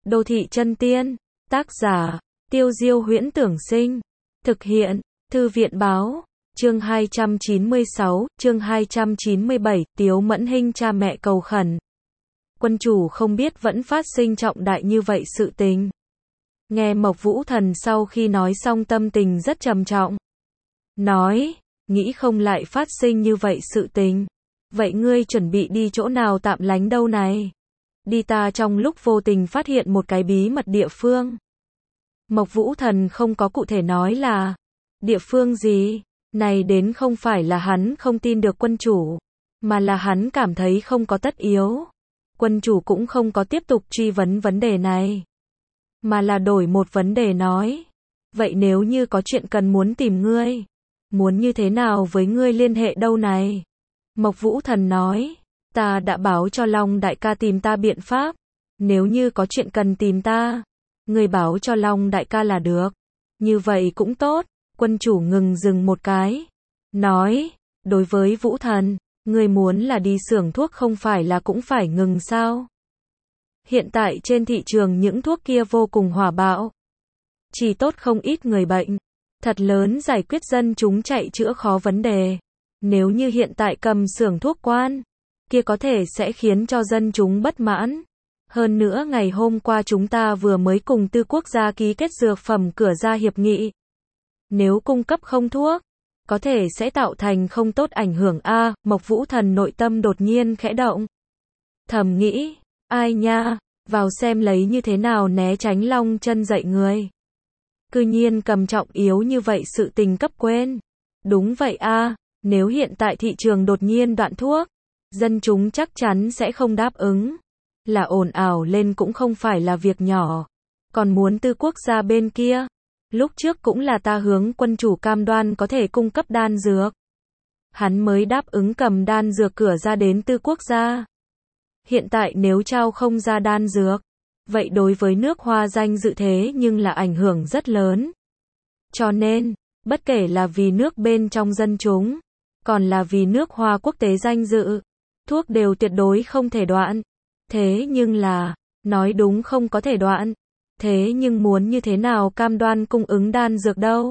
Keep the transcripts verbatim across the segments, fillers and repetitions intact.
Đô thị chân tiên, tác giả, Tiêu Diêu Huyễn Tưởng Sinh, thực hiện, Thư viện Báo, chương hai trăm chín mươi sáu, chương hai trăm chín mươi bảy, Tiếu Mẫn Hinh cha mẹ cầu khẩn. Quân chủ không biết vẫn phát sinh trọng đại như vậy sự tình. Nghe Mộc Vũ Thần sau khi nói xong tâm tình rất trầm trọng. Nói, nghĩ không lại phát sinh như vậy sự tình. Vậy ngươi chuẩn bị đi chỗ nào tạm lánh đâu này? Đi ta trong lúc vô tình phát hiện một cái bí mật địa phương. Mộc Vũ Thần không có cụ thể nói là địa phương gì, này đến không phải là hắn không tin được quân chủ, mà là hắn cảm thấy không có tất yếu. Quân chủ cũng không có tiếp tục truy vấn vấn đề này, mà là đổi một vấn đề nói. Vậy nếu như có chuyện cần muốn tìm ngươi, muốn như thế nào với ngươi liên hệ đâu này? Mộc Vũ Thần nói, ta đã báo cho Long đại ca tìm ta biện pháp, nếu như có chuyện cần tìm ta, ngươi báo cho Long đại ca là được. Như vậy cũng tốt. Quân chủ ngừng dừng một cái, nói, đối với Vũ Thần, ngươi muốn là đi xưởng thuốc không phải là cũng phải ngừng sao? Hiện tại trên thị trường những thuốc kia vô cùng hỏa bạo, chỉ tốt không ít người bệnh, thật lớn giải quyết dân chúng chạy chữa khó vấn đề. Nếu như hiện tại cầm xưởng thuốc quan, kia có thể sẽ khiến cho dân chúng bất mãn. Hơn nữa ngày hôm qua chúng ta vừa mới cùng tư quốc gia ký kết dược phẩm cửa ra hiệp nghị. Nếu cung cấp không thuốc, có thể sẽ tạo thành không tốt ảnh hưởng a. Mộc Vũ Thần nội tâm đột nhiên khẽ động. Thầm nghĩ, ai nha, vào xem lấy như thế nào né tránh Long chân dạy người. Cư nhiên cầm trọng yếu như vậy sự tình cấp quên. Đúng vậy a, nếu hiện tại thị trường đột nhiên đoạn thuốc, dân chúng chắc chắn sẽ không đáp ứng. Là ồn ào lên cũng không phải là việc nhỏ. Còn muốn tư quốc gia bên kia, lúc trước cũng là ta hướng quân chủ cam đoan có thể cung cấp đan dược. Hắn mới đáp ứng cầm đan dược cửa ra đến tư quốc gia. Hiện tại nếu trao không ra đan dược, vậy đối với nước Hoa danh dự thế nhưng là ảnh hưởng rất lớn. Cho nên, bất kể là vì nước bên trong dân chúng, còn là vì nước Hoa quốc tế danh dự, thuốc đều tuyệt đối không thể đoạn. Thế nhưng là, nói đúng không có thể đoạn. Thế nhưng muốn như thế nào cam đoan cung ứng đan dược đâu?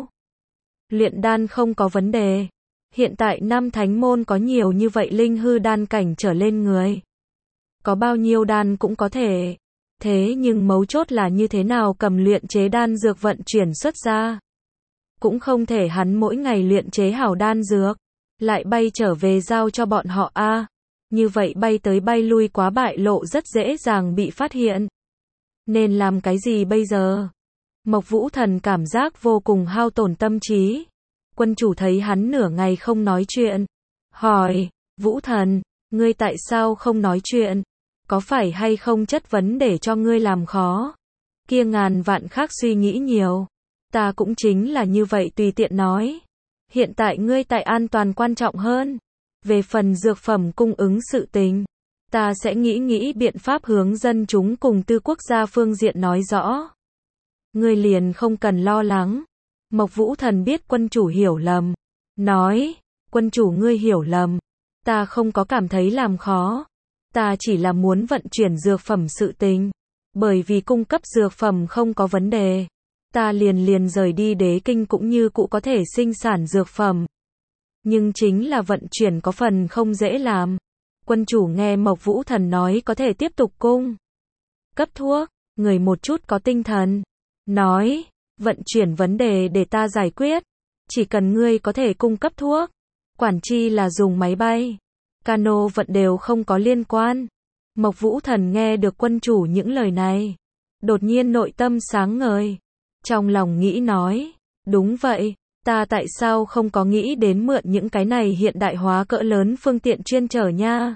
Luyện đan không có vấn đề. Hiện tại năm thánh môn có nhiều như vậy linh hư đan cảnh trở lên người. Có bao nhiêu đan cũng có thể. Thế nhưng mấu chốt là như thế nào cầm luyện chế đan dược vận chuyển xuất ra. Cũng không thể hắn mỗi ngày luyện chế hảo đan dược, lại bay trở về giao cho bọn họ a. À, như vậy bay tới bay lui quá bại lộ rất dễ dàng bị phát hiện. Nên làm cái gì bây giờ? Mộc Vũ Thần cảm giác vô cùng hao tổn tâm trí. Quân chủ thấy hắn nửa ngày không nói chuyện. Hỏi, Vũ Thần, ngươi tại sao không nói chuyện? Có phải hay không chất vấn để cho ngươi làm khó? Kia ngàn vạn khác suy nghĩ nhiều. Ta cũng chính là như vậy tùy tiện nói. Hiện tại ngươi tại an toàn quan trọng hơn. Về phần dược phẩm cung ứng sự tình, ta sẽ nghĩ nghĩ biện pháp hướng dân chúng cùng tư quốc gia phương diện nói rõ. Ngươi liền không cần lo lắng. Mộc Vũ Thần biết quân chủ hiểu lầm. Nói, quân chủ ngươi hiểu lầm. Ta không có cảm thấy làm khó. Ta chỉ là muốn vận chuyển dược phẩm sự tình. Bởi vì cung cấp dược phẩm không có vấn đề. Ta liền liền rời đi Đế Kinh cũng như cụ có thể sinh sản dược phẩm. Nhưng chính là vận chuyển có phần không dễ làm. Quân chủ nghe Mộc Vũ Thần nói có thể tiếp tục cung cấp thuốc, người một chút có tinh thần. Nói, vận chuyển vấn đề để ta giải quyết. Chỉ cần ngươi có thể cung cấp thuốc, quản chi là dùng máy bay, cano vận đều không có liên quan. Mộc Vũ Thần nghe được quân chủ những lời này, đột nhiên nội tâm sáng ngời. Trong lòng nghĩ nói, đúng vậy. Ta tại sao không có nghĩ đến mượn những cái này hiện đại hóa cỡ lớn phương tiện chuyên chở nha?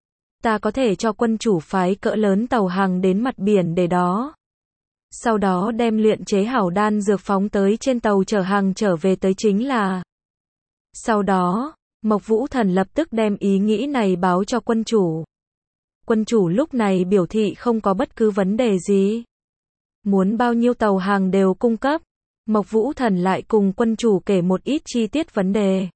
Ta có thể cho quân chủ phái cỡ lớn tàu hàng đến mặt biển để đó. Sau đó đem luyện chế hảo đan dược phóng tới trên tàu chở hàng trở về tới chính là. Sau đó, Mộc Vũ Thần lập tức đem ý nghĩ này báo cho quân chủ. Quân chủ lúc này biểu thị không có bất cứ vấn đề gì. Muốn bao nhiêu tàu hàng đều cung cấp. Mộc Vũ Thần lại cùng quân chủ kể một ít chi tiết vấn đề.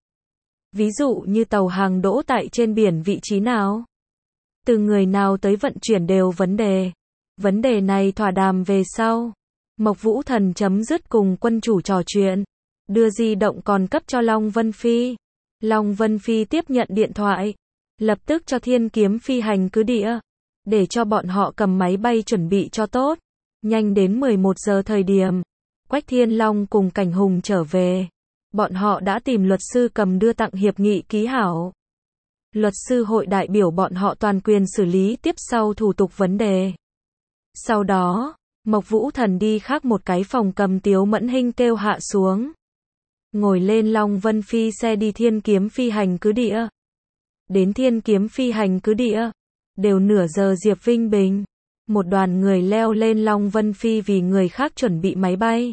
Ví dụ như tàu hàng đỗ tại trên biển vị trí nào, từ người nào tới vận chuyển đều vấn đề. Vấn đề này thỏa đàm về sau. Mộc Vũ Thần chấm dứt cùng quân chủ trò chuyện. Đưa di động còn cấp cho Long Vân Phi. Long Vân Phi tiếp nhận điện thoại. Lập tức cho Thiên Kiếm phi hành cứ địa. Để cho bọn họ cầm máy bay chuẩn bị cho tốt. Nhanh đến mười một giờ thời điểm. Quách Thiên Long cùng Cảnh Hùng trở về. Bọn họ đã tìm luật sư cầm đưa tặng hiệp nghị ký hảo. Luật sư hội đại biểu bọn họ toàn quyền xử lý tiếp sau thủ tục vấn đề. Sau đó, Mộc Vũ Thần đi khác một cái phòng cầm Tiếu Mẫn Hinh kêu hạ xuống. Ngồi lên Long Vân Phi xe đi Thiên Kiếm phi hành cứ địa. Đến Thiên Kiếm phi hành cứ địa. Đều nửa giờ Diệp Vinh Bình. Một đoàn người leo lên Long Vân Phi vì người khác chuẩn bị máy bay.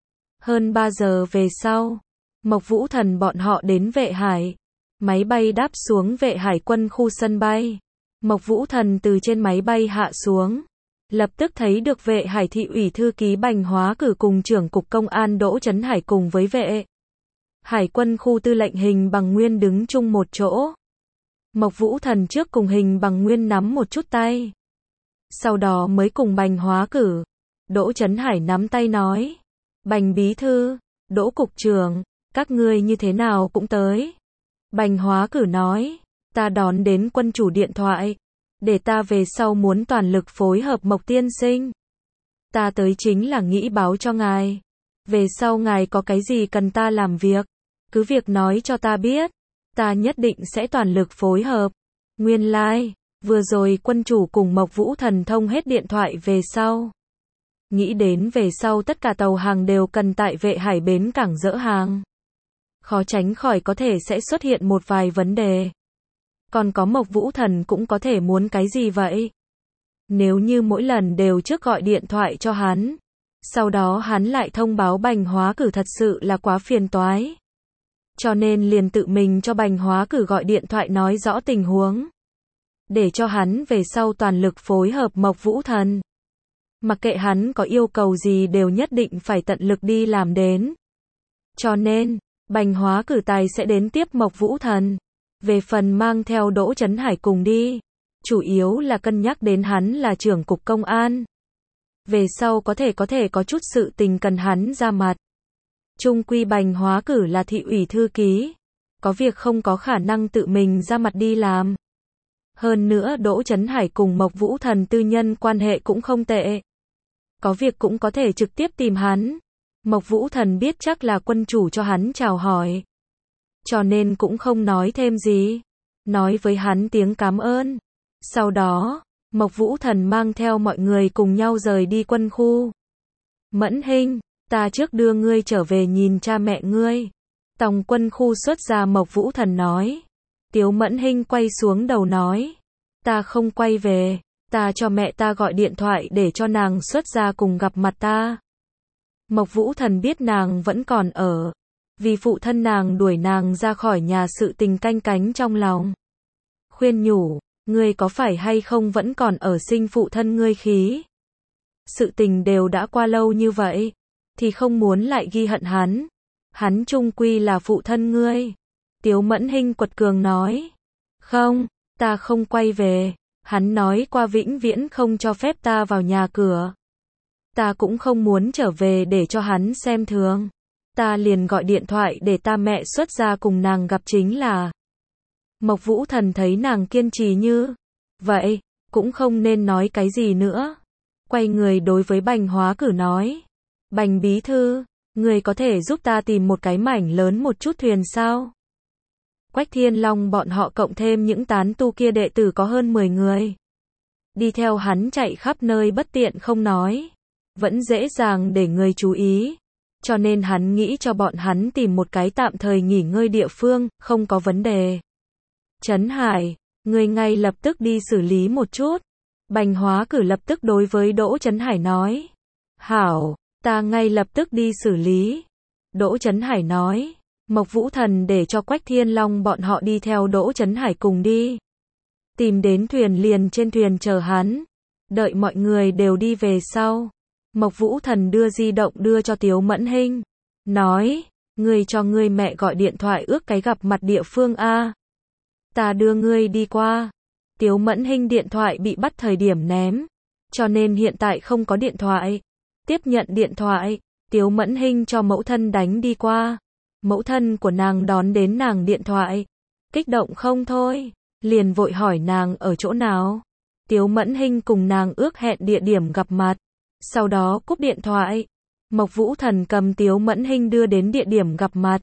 Hơn ba giờ về sau, Mộc Vũ Thần bọn họ đến Vệ Hải. Máy bay đáp xuống Vệ Hải quân khu sân bay. Mộc Vũ Thần từ trên máy bay hạ xuống. Lập tức thấy được Vệ Hải thị ủy thư ký Bành Hóa Cử cùng trưởng cục công an Đỗ Chấn Hải cùng với Vệ Hải quân khu tư lệnh Hình Bằng Nguyên đứng chung một chỗ. Mộc Vũ Thần trước cùng Hình Bằng Nguyên nắm một chút tay. Sau đó mới cùng Bành Hóa Cử. Đỗ Chấn Hải nắm tay nói. Bành bí thư, Đỗ cục trưởng, các ngươi như thế nào cũng tới. Bành Hóa Cử nói. Ta đón đến quân chủ điện thoại. Để ta về sau muốn toàn lực phối hợp Mộc tiên sinh. Ta tới chính là nghĩ báo cho ngài. Về sau ngài có cái gì cần ta làm việc. Cứ việc nói cho ta biết. Ta nhất định sẽ toàn lực phối hợp. Nguyên lai, like, vừa rồi quân chủ cùng Mộc Vũ Thần thông hết điện thoại về sau. Nghĩ đến về sau tất cả tàu hàng đều cần tại Vệ Hải bến cảng dỡ hàng. Khó tránh khỏi có thể sẽ xuất hiện một vài vấn đề. Còn có Mộc Vũ Thần cũng có thể muốn cái gì vậy? Nếu như mỗi lần đều trước gọi điện thoại cho hắn. Sau đó hắn lại thông báo Bành Hóa Cử thật sự là quá phiền toái. Cho nên liền tự mình cho Bành Hóa Cử gọi điện thoại nói rõ tình huống. Để cho hắn về sau toàn lực phối hợp Mộc Vũ Thần. Mặc kệ hắn có yêu cầu gì đều nhất định phải tận lực đi làm đến. Cho nên, Bành Hóa Cử tài sẽ đến tiếp Mộc Vũ Thần. Về phần mang theo Đỗ Chấn Hải cùng đi. Chủ yếu là cân nhắc đến hắn là trưởng cục công an. Về sau có thể có thể có chút sự tình cần hắn ra mặt. Chung quy Bành Hóa Cử là thị ủy thư ký. Có việc không có khả năng tự mình ra mặt đi làm. Hơn nữa Đỗ Chấn Hải cùng Mộc Vũ Thần tư nhân quan hệ cũng không tệ. Có việc cũng có thể trực tiếp tìm hắn. Mộc Vũ Thần biết chắc là quân chủ cho hắn chào hỏi. Cho nên cũng không nói thêm gì. Nói với hắn tiếng cảm ơn. Sau đó, Mộc Vũ Thần mang theo mọi người cùng nhau rời đi quân khu. Mẫn Hinh, ta trước đưa ngươi trở về nhìn cha mẹ ngươi. Tòng quân khu xuất ra Mộc Vũ Thần nói. Tiếu Mẫn Hinh quay xuống đầu nói. Ta không quay về, ta cho mẹ ta gọi điện thoại để cho nàng xuất ra cùng gặp mặt ta. Mộc Vũ Thần biết nàng vẫn còn ở. Vì phụ thân nàng đuổi nàng ra khỏi nhà sự tình canh cánh trong lòng. Khuyên nhủ, ngươi có phải hay không vẫn còn ở sinh phụ thân ngươi khí. Sự tình đều đã qua lâu như vậy. Thì không muốn lại ghi hận hắn. Hắn chung quy là phụ thân ngươi. Tiếu Mẫn Hinh quật cường nói. Không, ta không quay về. Hắn nói qua vĩnh viễn không cho phép ta vào nhà cửa. Ta cũng không muốn trở về để cho hắn xem thường. Ta liền gọi điện thoại để ta mẹ xuất ra cùng nàng gặp chính là. Mộc Vũ Thần thấy nàng kiên trì như vậy, cũng không nên nói cái gì nữa. Quay người đối với Bành Hóa Cử nói. Bành bí thư, người có thể giúp ta tìm một cái mảnh lớn một chút thuyền sao? Quách Thiên Long bọn họ cộng thêm những tán tu kia đệ tử có hơn mười người. Đi theo hắn chạy khắp nơi bất tiện không nói. Vẫn dễ dàng để người chú ý. Cho nên hắn nghĩ cho bọn hắn tìm một cái tạm thời nghỉ ngơi địa phương, không có vấn đề. Trấn Hải, người ngay lập tức đi xử lý một chút. Bành Hóa Cử lập tức đối với Đỗ Trấn Hải nói. Hảo, ta ngay lập tức đi xử lý. Đỗ Trấn Hải nói. Mộc Vũ Thần để cho Quách Thiên Long bọn họ đi theo Đỗ Trấn Hải cùng đi. Tìm đến thuyền liền trên thuyền chờ hắn. Đợi mọi người đều đi về sau. Mộc Vũ Thần đưa di động đưa cho Tiếu Mẫn Hinh. Nói, ngươi cho ngươi mẹ gọi điện thoại ước cái gặp mặt địa phương a. Ta đưa ngươi đi qua. Tiếu Mẫn Hinh điện thoại bị bắt thời điểm ném. cho nên hiện tại không có điện thoại. Tiếp nhận điện thoại, Tiếu Mẫn Hinh cho mẫu thân đánh đi qua. Mẫu thân của nàng đón đến nàng điện thoại, kích động không thôi, liền vội hỏi nàng ở chỗ nào. Tiếu Mẫn Hinh cùng nàng ước hẹn địa điểm gặp mặt, sau đó cúp điện thoại. Mộc Vũ Thần cầm Tiếu Mẫn Hinh đưa đến địa điểm gặp mặt.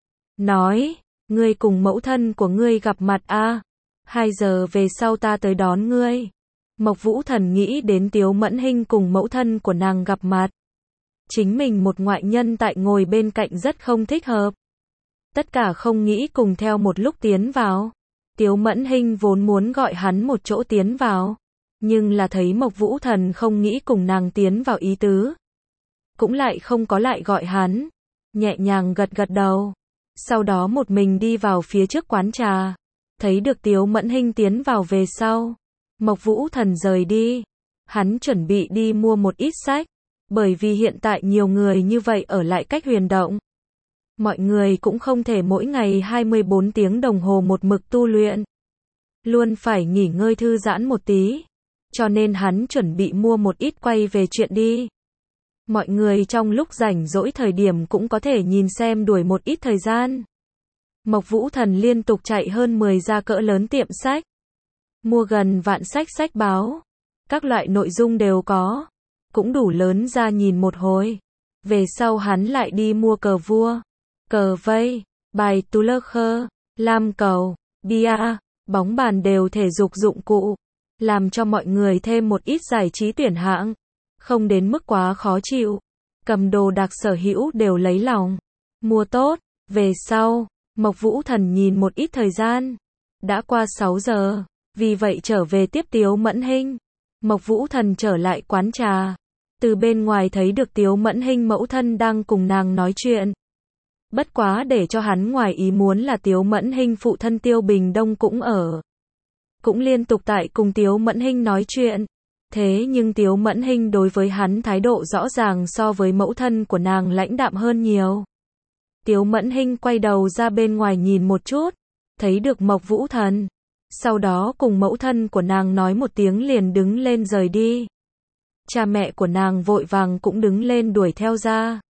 Nói, ngươi cùng mẫu thân của ngươi gặp mặt a, hai giờ về sau ta tới đón ngươi. Mộc Vũ Thần nghĩ đến Tiếu Mẫn Hinh cùng mẫu thân của nàng gặp mặt. Chính mình một ngoại nhân tại ngồi bên cạnh rất không thích hợp. Tất cả không nghĩ cùng theo một lúc tiến vào. Tiếu Mẫn Hinh vốn muốn gọi hắn một chỗ tiến vào, nhưng là thấy Mộc Vũ Thần không nghĩ cùng nàng tiến vào ý tứ, cũng lại không có lại gọi hắn, nhẹ nhàng gật gật đầu. Sau đó một mình đi vào phía trước quán trà, thấy được Tiếu Mẫn Hinh tiến vào về sau, Mộc Vũ Thần rời đi. Hắn chuẩn bị đi mua một ít sách, bởi vì hiện tại nhiều người như vậy ở lại cách huyền động. Mọi người cũng không thể mỗi ngày hai mươi bốn tiếng đồng hồ một mực tu luyện. Luôn phải nghỉ ngơi thư giãn một tí. Cho nên hắn chuẩn bị mua một ít quay về chuyện đi. Mọi người trong lúc rảnh rỗi thời điểm cũng có thể nhìn xem đuổi một ít thời gian. Mộc Vũ Thần liên tục chạy hơn mười gia cỡ lớn tiệm sách. Mua gần vạn sách sách báo. Các loại nội dung đều có. Cũng đủ lớn ra nhìn một hồi. Về sau hắn lại đi mua cờ vua, cờ vây, bài tú lơ khơ, lam cầu, bia, bóng bàn đều thể dục dụng cụ. Làm cho mọi người thêm một ít giải trí tuyển hạng. Không đến mức quá khó chịu. Cầm đồ đạc sở hữu đều lấy lòng. Mua tốt. Về sau, Mộc Vũ Thần nhìn một ít thời gian. Đã qua sáu giờ. Vì vậy trở về tiếp Tiếu Mẫn Hinh. Mộc Vũ Thần trở lại quán trà. Từ bên ngoài thấy được Tiếu Mẫn Hinh mẫu thân đang cùng nàng nói chuyện. Bất quá để cho hắn ngoài ý muốn là Tiếu Mẫn Hinh phụ thân Tiêu Bình Đông cũng ở. Cũng liên tục tại cùng Tiếu Mẫn Hinh nói chuyện. Thế nhưng Tiếu Mẫn Hinh đối với hắn thái độ rõ ràng so với mẫu thân của nàng lãnh đạm hơn nhiều. Tiếu Mẫn Hinh quay đầu ra bên ngoài nhìn một chút, thấy được Mộc Vũ Thần. Sau đó cùng mẫu thân của nàng nói một tiếng liền đứng lên rời đi. Cha mẹ của nàng vội vàng cũng đứng lên đuổi theo ra.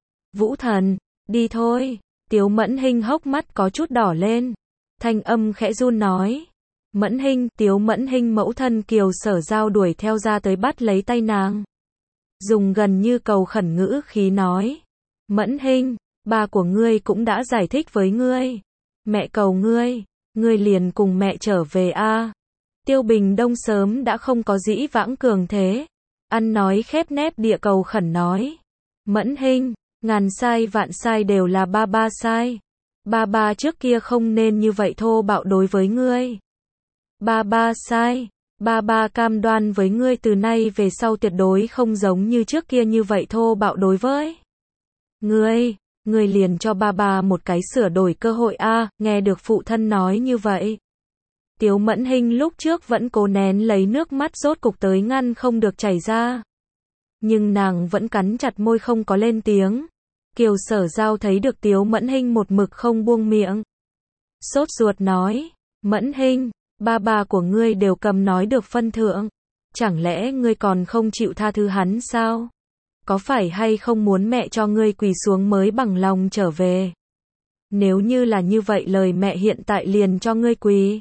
Vũ Thần, đi thôi. Tiếu Mẫn Hinh hốc mắt có chút đỏ lên. Thanh âm khẽ run nói. Mẫn Hinh, Tiếu Mẫn Hinh mẫu thân Kiều Sở Giao đuổi theo ra tới bắt lấy tay nàng. Dùng gần như cầu khẩn ngữ khí nói. Mẫn Hinh, ba của ngươi cũng đã giải thích với ngươi. Mẹ cầu ngươi, ngươi liền cùng mẹ trở về a. Tiêu Bình Đông sớm đã không có dĩ vãng cường thế. Ăn nói khép nép địa cầu khẩn nói. Mẫn Hinh, ngàn sai vạn sai đều là ba ba sai. Ba ba trước kia không nên như vậy thô bạo đối với ngươi. Ba ba sai. Ba ba cam đoan với ngươi từ nay về sau tuyệt đối không giống như trước kia như vậy thô bạo đối với ngươi. Ngươi liền cho ba ba một cái sửa đổi cơ hội a. À, nghe được phụ thân nói như vậy. Tiếu Mẫn Hinh lúc trước vẫn cố nén lấy nước mắt rốt cục tới ngăn không được chảy ra. Nhưng nàng vẫn cắn chặt môi không có lên tiếng. Kiều Sở Giao thấy được Tiếu Mẫn Hinh một mực không buông miệng. Sốt ruột nói, Mẫn Hinh, ba ba của ngươi đều cầm nói được phân thượng. Chẳng lẽ ngươi còn không chịu tha thứ hắn sao? Có phải hay không muốn mẹ cho ngươi quỳ xuống mới bằng lòng trở về? Nếu như là như vậy lời mẹ hiện tại liền cho ngươi quỳ.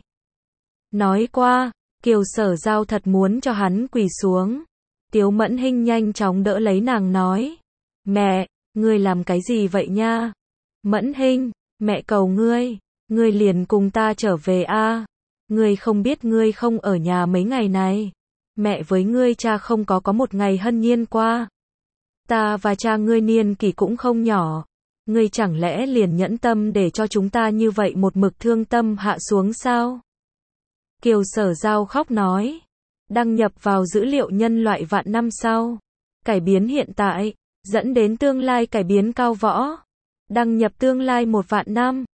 Nói qua, Kiều Sở Giao thật muốn cho hắn quỳ xuống. Tiếu Mẫn Hinh nhanh chóng đỡ lấy nàng nói. Mẹ, ngươi làm cái gì vậy nha? Mẫn Hinh, mẹ cầu ngươi, ngươi liền cùng ta trở về a. À. Ngươi không biết ngươi không ở nhà mấy ngày này. Mẹ với ngươi cha không có có một ngày hân nhiên qua. Ta và cha ngươi niên kỷ cũng không nhỏ. Ngươi chẳng lẽ liền nhẫn tâm để cho chúng ta như vậy một mực thương tâm hạ xuống sao? Kiều Sở Giao khóc nói. Đăng nhập vào dữ liệu nhân loại vạn năm sau. Cải biến hiện tại, dẫn đến tương lai cải biến cao võ. Đăng nhập tương lai một vạn năm.